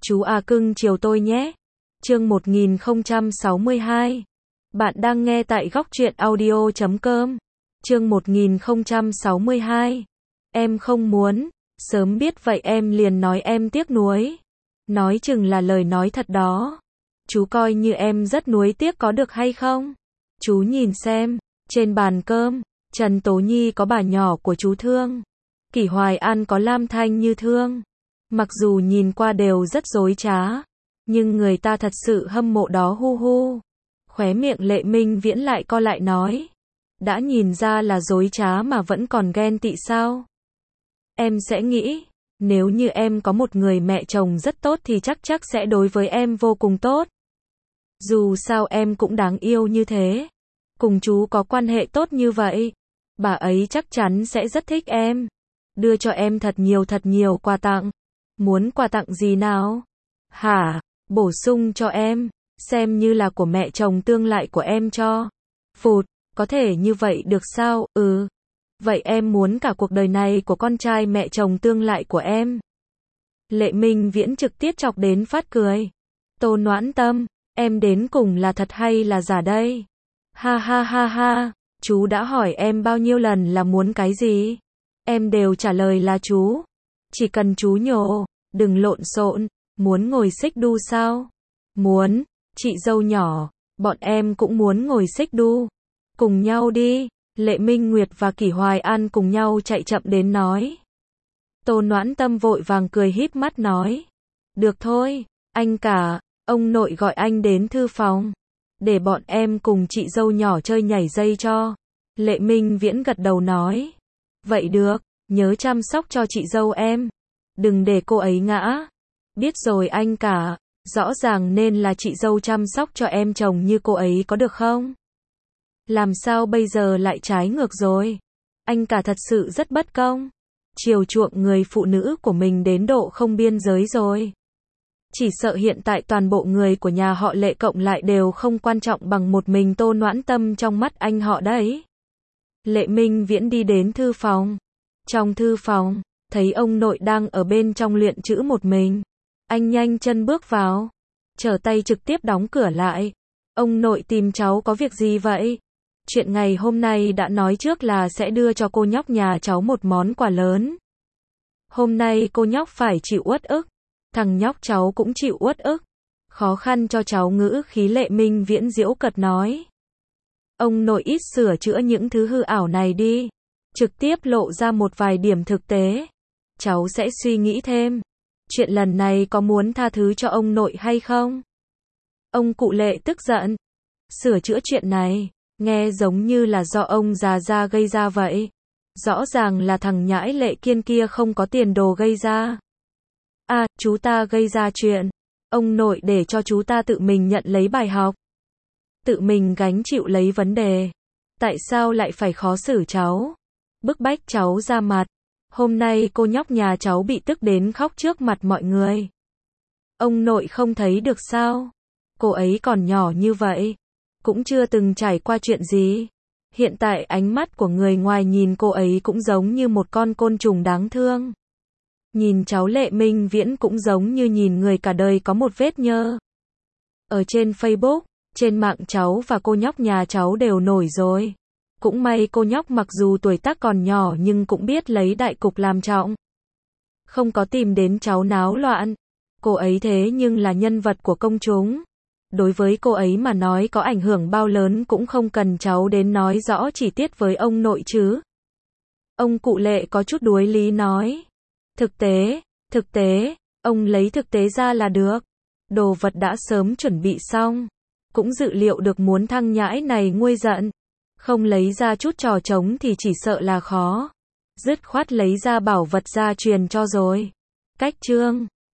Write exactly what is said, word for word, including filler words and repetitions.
Chú à cưng chiều tôi nhé. Chương một nghìn không trăm sáu mươi hai. Bạn đang nghe tại góc truyện audio chấm com. Chương một nghìn không trăm sáu mươi hai. Em không muốn, sớm biết vậy em liền nói em tiếc nuối. Nói chừng là lời nói thật đó. Chú coi như em rất nuối tiếc có được hay không? Chú nhìn xem, trên bàn cơm, Trần Tố Nhi có bà nhỏ của chú thương. Kỷ Hoài An có Lam Thanh Như thương. Mặc dù nhìn qua đều rất dối trá, nhưng người ta thật sự hâm mộ đó hu hu. Khóe miệng Lệ Minh Viễn lại co lại nói. Đã nhìn ra là dối trá mà vẫn còn ghen tị sao? Em sẽ nghĩ, nếu như em có một người mẹ chồng rất tốt thì chắc chắc sẽ đối với em vô cùng tốt. Dù sao em cũng đáng yêu như thế. Cùng chú có quan hệ tốt như vậy, bà ấy chắc chắn sẽ rất thích em. Đưa cho em thật nhiều thật nhiều quà tặng. Muốn quà tặng gì nào? Hả? Bổ sung cho em, xem như là của mẹ chồng tương lai của em cho. Phụt, có thể như vậy được sao? Ừ. Vậy em muốn cả cuộc đời này của con trai mẹ chồng tương lai của em. Lệ Minh Viễn trực tiếp chọc đến phát cười. Tô Noãn Tâm, em đến cùng là thật hay là giả đây? Ha ha ha ha, chú đã hỏi em bao nhiêu lần là muốn cái gì? Em đều trả lời là chú. Chỉ cần chú nhổ, đừng lộn xộn. Muốn ngồi xích đu sao? Muốn. Chị dâu nhỏ, bọn em cũng muốn ngồi xích đu. Cùng nhau đi. Lệ Minh Nguyệt và Kỷ Hoài An cùng nhau chạy chậm đến nói. Tô Noãn Tâm vội vàng cười híp mắt nói. Được thôi, anh cả, ông nội gọi anh đến thư phòng. Để bọn em cùng chị dâu nhỏ chơi nhảy dây cho. Lệ Minh Viễn gật đầu nói. Vậy được, nhớ chăm sóc cho chị dâu em. Đừng để cô ấy ngã. Biết rồi anh cả, rõ ràng nên là chị dâu chăm sóc cho em chồng như cô ấy có được không? Làm sao bây giờ lại trái ngược rồi? Anh cả thật sự rất bất công. Chiều chuộng người phụ nữ của mình đến độ không biên giới rồi. Chỉ sợ hiện tại toàn bộ người của nhà họ Lệ cộng lại đều không quan trọng bằng một mình Tô Noãn Tâm trong mắt anh họ đấy. Lệ Minh Viễn đi đến thư phòng. Trong thư phòng, thấy ông nội đang ở bên trong luyện chữ một mình. Anh nhanh chân bước vào, trở tay trực tiếp đóng cửa lại. Ông nội tìm cháu có việc gì vậy? Chuyện ngày hôm nay đã nói trước là sẽ đưa cho cô nhóc nhà cháu một món quà lớn. Hôm nay cô nhóc phải chịu uất ức. Thằng nhóc cháu cũng chịu uất ức. Khó khăn cho cháu ngữ khí. Lệ Minh Viễn giễu cợt nói. Ông nội ít sửa chữa những thứ hư ảo này đi. Trực tiếp lộ ra một vài điểm thực tế. Cháu sẽ suy nghĩ thêm. Chuyện lần này có muốn tha thứ cho ông nội hay không? Ông cụ Lệ tức giận. Sửa chữa chuyện này, nghe giống như là do ông già gia gây ra vậy. Rõ ràng là thằng nhãi Lệ Kiên kia không có tiền đồ gây ra. À, chú ta gây ra chuyện. Ông nội để cho chú ta tự mình nhận lấy bài học. Tự mình gánh chịu lấy vấn đề. Tại sao lại phải khó xử cháu? Bức bách cháu ra mặt. Hôm nay cô nhóc nhà cháu bị tức đến khóc trước mặt mọi người. Ông nội không thấy được sao? Cô ấy còn nhỏ như vậy, cũng chưa từng trải qua chuyện gì. Hiện tại ánh mắt của người ngoài nhìn cô ấy cũng giống như một con côn trùng đáng thương. Nhìn cháu Lệ Minh Viễn cũng giống như nhìn người cả đời có một vết nhơ. Ở trên Facebook, trên mạng cháu và cô nhóc nhà cháu đều nổi rồi. Cũng may cô nhóc mặc dù tuổi tác còn nhỏ nhưng cũng biết lấy đại cục làm trọng. Không có tìm đến cháu náo loạn. Cô ấy thế nhưng là nhân vật của công chúng. Đối với cô ấy mà nói có ảnh hưởng bao lớn cũng không cần cháu đến nói rõ chi tiết với ông nội chứ. Ông cụ Lệ có chút đuối lý nói. Thực tế, thực tế, ông lấy thực tế ra là được. Đồ vật đã sớm chuẩn bị xong. Cũng dự liệu được muốn thằng nhãi này nguôi giận. Không lấy ra chút trò trống thì chỉ sợ là khó. Dứt khoát lấy ra bảo vật gia truyền cho rồi. Cách chương